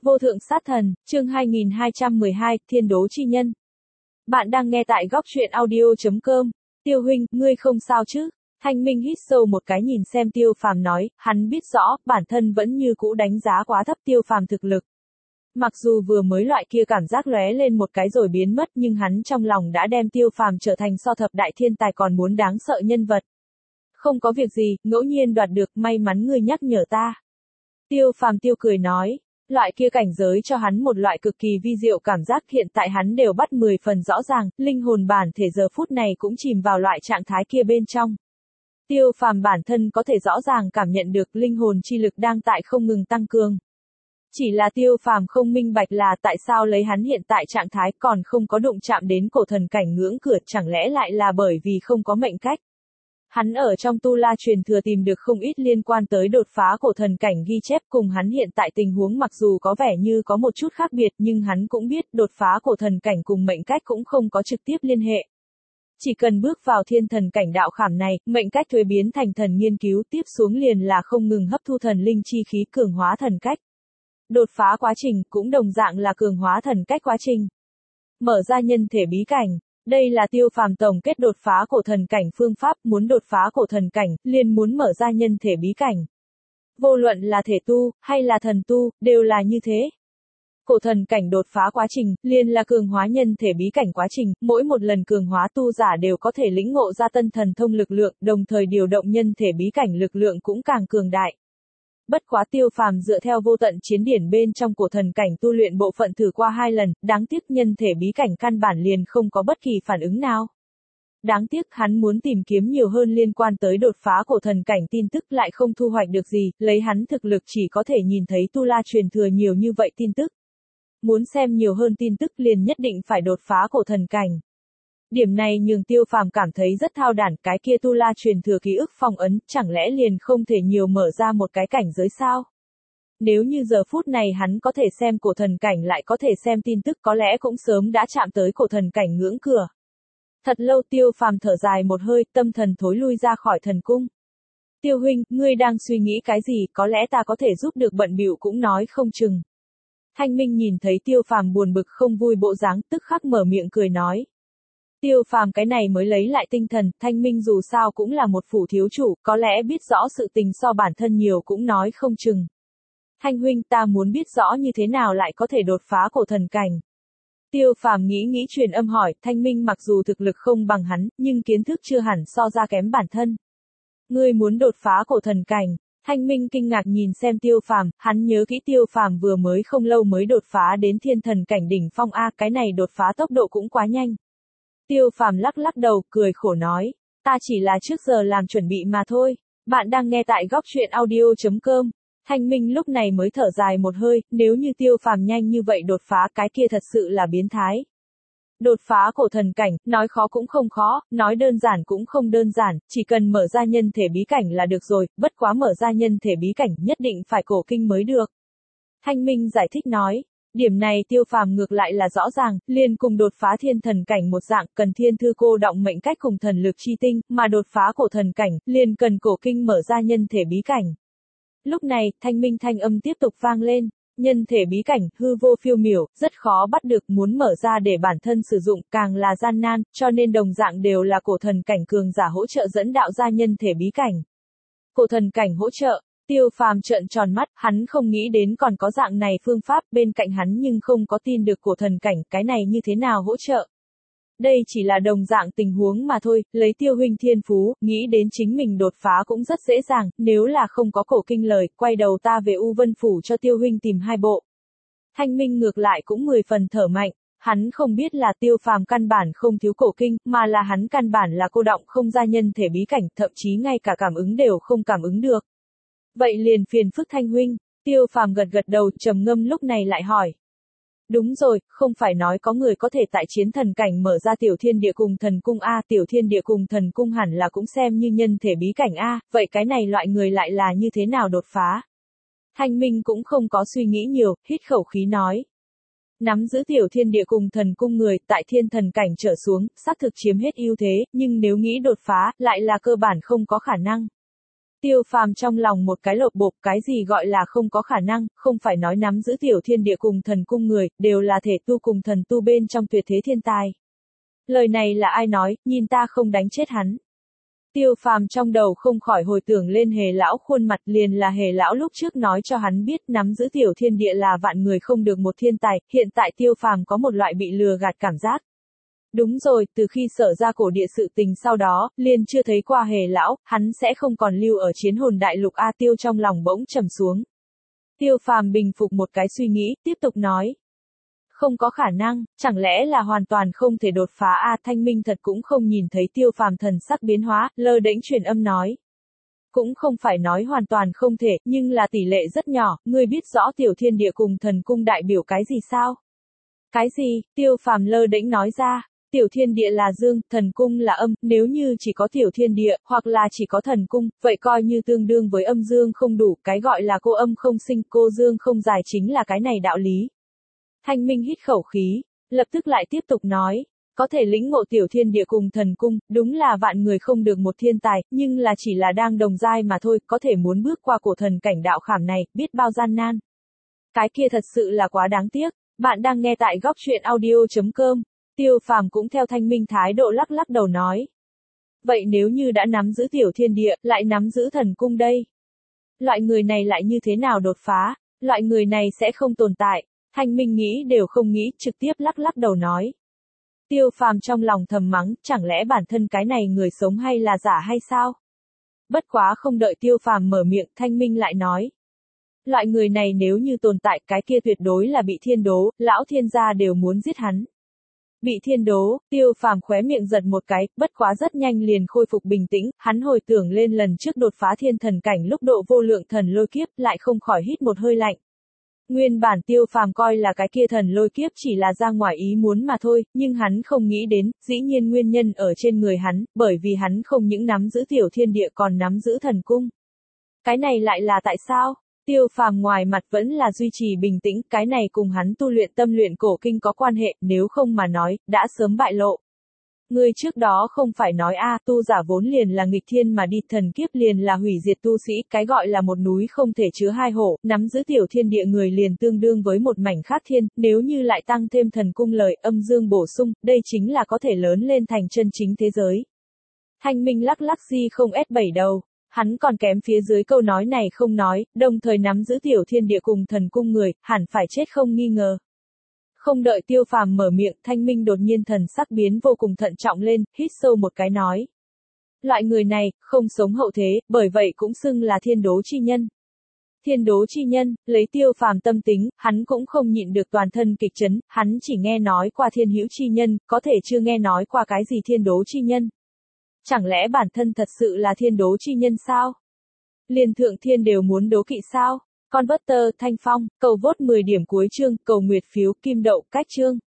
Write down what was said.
Vô thượng sát thần, chương 2212, Thiên đố chi nhân. Bạn đang nghe tại góc truyện audio.com. Tiêu huynh, ngươi không sao chứ? Thanh Minh hít sâu một cái nhìn xem Tiêu Phàm nói, hắn biết rõ, bản thân vẫn như cũ đánh giá quá thấp Tiêu Phàm thực lực. Mặc dù vừa mới loại kia cảm giác lóe lên một cái rồi biến mất nhưng hắn trong lòng đã đem Tiêu Phàm trở thành so thập đại thiên tài còn muốn đáng sợ nhân vật. Không có việc gì, ngẫu nhiên đoạt được, may mắn ngươi nhắc nhở ta. Tiêu Phàm tiêu cười nói. Loại kia cảnh giới cho hắn một loại cực kỳ vi diệu cảm giác hiện tại hắn đều bắt 10 phần rõ ràng, linh hồn bản thể giờ phút này cũng chìm vào loại trạng thái kia bên trong. Tiêu Phàm bản thân có thể rõ ràng cảm nhận được linh hồn chi lực đang tại không ngừng tăng cường. Chỉ là Tiêu Phàm không minh bạch là tại sao lấy hắn hiện tại trạng thái còn không có đụng chạm đến cổ thần cảnh ngưỡng cửa, chẳng lẽ lại là bởi vì không có mệnh cách. Hắn ở trong Tu La truyền thừa tìm được không ít liên quan tới đột phá cổ thần cảnh ghi chép cùng hắn hiện tại tình huống mặc dù có vẻ như có một chút khác biệt nhưng hắn cũng biết đột phá cổ thần cảnh cùng mệnh cách cũng không có trực tiếp liên hệ. Chỉ cần bước vào thiên thần cảnh đạo khảm này, mệnh cách thuế biến thành thần nghiên cứu tiếp xuống liền là không ngừng hấp thu thần linh chi khí cường hóa thần cách. Đột phá quá trình cũng đồng dạng là cường hóa thần cách quá trình. Mở ra nhân thể bí cảnh. Đây là Tiêu Phàm tổng kết đột phá cổ thần cảnh phương pháp, muốn đột phá cổ thần cảnh, liền muốn mở ra nhân thể bí cảnh. Vô luận là thể tu, hay là thần tu, đều là như thế. Cổ thần cảnh đột phá quá trình, liền là cường hóa nhân thể bí cảnh quá trình, mỗi một lần cường hóa tu giả đều có thể lĩnh ngộ ra tân thần thông lực lượng, đồng thời điều động nhân thể bí cảnh lực lượng cũng càng cường đại. Bất quá Tiêu Phàm dựa theo vô tận chiến điển bên trong cổ thần cảnh tu luyện bộ phận thử qua 2 lần, đáng tiếc nhân thể bí cảnh căn bản liền không có bất kỳ phản ứng nào. Đáng tiếc hắn muốn tìm kiếm nhiều hơn liên quan tới đột phá cổ thần cảnh tin tức lại không thu hoạch được gì, lấy hắn thực lực chỉ có thể nhìn thấy Tu La truyền thừa nhiều như vậy tin tức. Muốn xem nhiều hơn tin tức liền nhất định phải đột phá cổ thần cảnh. Điểm này nhường Tiêu Phàm cảm thấy rất thao đản, cái kia Tu La truyền thừa ký ức phong ấn, chẳng lẽ liền không thể nhiều mở ra một cái cảnh giới sao? Nếu như giờ phút này hắn có thể xem cổ thần cảnh lại có thể xem tin tức có lẽ cũng sớm đã chạm tới cổ thần cảnh ngưỡng cửa. Thật lâu Tiêu Phàm thở dài một hơi, tâm thần thối lui ra khỏi thần cung. Tiêu huynh, ngươi đang suy nghĩ cái gì, có lẽ ta có thể giúp được bận bịu cũng nói không chừng. Thanh Minh nhìn thấy Tiêu Phàm buồn bực không vui bộ dáng, tức khắc mở miệng cười nói. Tiêu Phàm cái này mới lấy lại tinh thần, Thanh Minh dù sao cũng là một phủ thiếu chủ, có lẽ biết rõ sự tình so bản thân nhiều cũng nói không chừng. Thanh huynh, ta muốn biết rõ như thế nào lại có thể đột phá cổ thần cảnh. Tiêu Phàm nghĩ truyền âm hỏi, Thanh Minh mặc dù thực lực không bằng hắn, nhưng kiến thức chưa hẳn so ra kém bản thân. Ngươi muốn đột phá cổ thần cảnh. Thanh Minh kinh ngạc nhìn xem Tiêu Phàm, hắn nhớ kỹ Tiêu Phàm vừa mới không lâu mới đột phá đến thiên thần cảnh đỉnh phong A, cái này đột phá tốc độ cũng quá nhanh. Tiêu Phàm lắc đầu, cười khổ nói, ta chỉ là trước giờ làm chuẩn bị mà thôi. Bạn đang nghe tại góc truyện audio.com. Thanh Minh lúc này mới thở dài một hơi, nếu như Tiêu Phàm nhanh như vậy đột phá cái kia thật sự là biến thái. Đột phá cổ thần cảnh, nói khó cũng không khó, nói đơn giản cũng không đơn giản, chỉ cần mở ra nhân thể bí cảnh là được rồi, bất quá mở ra nhân thể bí cảnh nhất định phải cổ kinh mới được. Thanh Minh giải thích nói. Điểm này Tiêu Phàm ngược lại là rõ ràng, liền cùng đột phá thiên thần cảnh một dạng, cần thiên thư cô động mệnh cách cùng thần lực chi tinh, mà đột phá cổ thần cảnh, liền cần cổ kinh mở ra nhân thể bí cảnh. Lúc này, Thanh Minh thanh âm tiếp tục vang lên, nhân thể bí cảnh, hư vô phiêu miểu, rất khó bắt được, muốn mở ra để bản thân sử dụng, càng là gian nan, cho nên đồng dạng đều là cổ thần cảnh cường giả hỗ trợ dẫn đạo ra nhân thể bí cảnh. Cổ thần cảnh hỗ trợ. Tiêu Phàm trợn tròn mắt, hắn không nghĩ đến còn có dạng này phương pháp, bên cạnh hắn nhưng không có tin được cổ thần cảnh, cái này như thế nào hỗ trợ. Đây chỉ là đồng dạng tình huống mà thôi, lấy Tiêu huynh thiên phú, nghĩ đến chính mình đột phá cũng rất dễ dàng, nếu là không có cổ kinh lời, quay đầu ta về U Vân Phủ cho Tiêu huynh tìm 2 bộ. Thanh Minh ngược lại cũng 10 phần thở mạnh, hắn không biết là Tiêu Phàm căn bản không thiếu cổ kinh, mà là hắn căn bản là cô động không ra nhân thể bí cảnh, thậm chí ngay cả cảm ứng đều không cảm ứng được. Vậy liền phiền phức Thanh huynh. Tiêu Phàm gật đầu, trầm ngâm lúc này lại hỏi. Đúng rồi, không phải nói có người có thể tại chiến thần cảnh mở ra tiểu thiên địa cùng thần cung A, tiểu thiên địa cùng thần cung hẳn là cũng xem như nhân thể bí cảnh A, vậy cái này loại người lại là như thế nào đột phá? Thanh Minh cũng không có suy nghĩ nhiều, hít khẩu khí nói. Nắm giữ tiểu thiên địa cùng thần cung người tại thiên thần cảnh trở xuống, xác thực chiếm hết ưu thế, nhưng nếu nghĩ đột phá, lại là cơ bản không có khả năng. Tiêu Phàm trong lòng một cái lột bột, cái gì gọi là không có khả năng, không phải nói nắm giữ tiểu thiên địa cùng thần cung người, đều là thể tu cùng thần tu bên trong tuyệt thế thiên tài. Lời này là ai nói, nhìn ta không đánh chết hắn. Tiêu Phàm trong đầu không khỏi hồi tưởng lên Hề lão khuôn mặt, liền là Hề lão lúc trước nói cho hắn biết nắm giữ tiểu thiên địa là vạn người không được một thiên tài, hiện tại Tiêu Phàm có một loại bị lừa gạt cảm giác. Đúng rồi, từ khi Sở ra cổ địa sự tình sau đó, liền chưa thấy qua Hề lão, hắn sẽ không còn lưu ở chiến hồn đại lục A. Tiêu trong lòng bỗng trầm xuống. Tiêu Phàm bình phục một cái suy nghĩ, tiếp tục nói. Không có khả năng, chẳng lẽ là hoàn toàn không thể đột phá A. Thanh Minh thật cũng không nhìn thấy Tiêu Phàm thần sắc biến hóa, lơ đễnh truyền âm nói. Cũng không phải nói hoàn toàn không thể, nhưng là tỷ lệ rất nhỏ, ngươi biết rõ tiểu thiên địa cùng thần cung đại biểu cái gì sao? Cái gì? Tiêu Phàm lơ đễnh nói ra. Tiểu thiên địa là dương, thần cung là âm, nếu như chỉ có tiểu thiên địa, hoặc là chỉ có thần cung, vậy coi như tương đương với âm dương không đủ, cái gọi là cô âm không sinh, cô dương không dài chính là cái này đạo lý. Thanh Minh hít khẩu khí, lập tức lại tiếp tục nói, có thể lĩnh ngộ tiểu thiên địa cùng thần cung, đúng là vạn người không được một thiên tài, nhưng là chỉ là đang đồng giai mà thôi, có thể muốn bước qua cổ thần cảnh đạo khảm này, biết bao gian nan. Cái kia thật sự là quá đáng tiếc, bạn đang nghe tại góc truyện audio.com. Tiêu Phàm cũng theo Thanh Minh thái độ lắc lắc đầu nói. Vậy nếu như đã nắm giữ tiểu thiên địa, lại nắm giữ thần cung đây? Loại người này lại như thế nào đột phá? Loại người này sẽ không tồn tại. Thanh Minh nghĩ đều không nghĩ, trực tiếp lắc lắc đầu nói. Tiêu Phàm trong lòng thầm mắng, chẳng lẽ bản thân cái này người sống hay là giả hay sao? Bất quá không đợi Tiêu Phàm mở miệng, Thanh Minh lại nói. Loại người này nếu như tồn tại, cái kia tuyệt đối là bị thiên đố, lão thiên gia đều muốn giết hắn. Bị thiên đố, Tiêu Phàm khóe miệng giật một cái, bất quá rất nhanh liền khôi phục bình tĩnh, hắn hồi tưởng lên lần trước đột phá thiên thần cảnh lúc độ vô lượng thần lôi kiếp, lại không khỏi hít một hơi lạnh. Nguyên bản Tiêu Phàm coi là cái kia thần lôi kiếp chỉ là ra ngoài ý muốn mà thôi, nhưng hắn không nghĩ đến, dĩ nhiên nguyên nhân ở trên người hắn, bởi vì hắn không những nắm giữ tiểu thiên địa còn nắm giữ thần cung. Cái này lại là tại sao? Tiêu Phàm ngoài mặt vẫn là duy trì bình tĩnh, cái này cùng hắn tu luyện tâm luyện cổ kinh có quan hệ, nếu không mà nói, đã sớm bại lộ. Ngươi trước đó không phải nói tu giả vốn liền là nghịch thiên mà đi, thần kiếp liền là hủy diệt tu sĩ, cái gọi là một núi không thể chứa hai hổ, nắm giữ tiểu thiên địa người liền tương đương với một mảnh khác thiên, nếu như lại tăng thêm thần cung lời, âm dương bổ sung, đây chính là có thể lớn lên thành chân chính thế giới. Thanh Minh lắc lắc di không S7 đầu. Hắn còn kém phía dưới câu nói này không nói, đồng thời nắm giữ tiểu thiên địa cùng thần cung người, hẳn phải chết không nghi ngờ. Không đợi Tiêu Phàm mở miệng, Thanh Minh đột nhiên thần sắc biến vô cùng thận trọng lên, hít sâu một cái nói. Loại người này, không sống hậu thế, bởi vậy cũng xưng là thiên đố chi nhân. Thiên đố chi nhân, lấy Tiêu Phàm tâm tính, hắn cũng không nhịn được toàn thân kịch chấn, hắn chỉ nghe nói qua thiên hữu chi nhân, có thể chưa nghe nói qua cái gì thiên đố chi nhân. Chẳng lẽ bản thân thật sự là thiên đố chi nhân sao? Liền thượng thiên đều muốn đố kỵ sao? Con Butter, Thanh Phong, cầu vote 10 điểm cuối chương, cầu nguyệt phiếu, kim đậu, cách chương.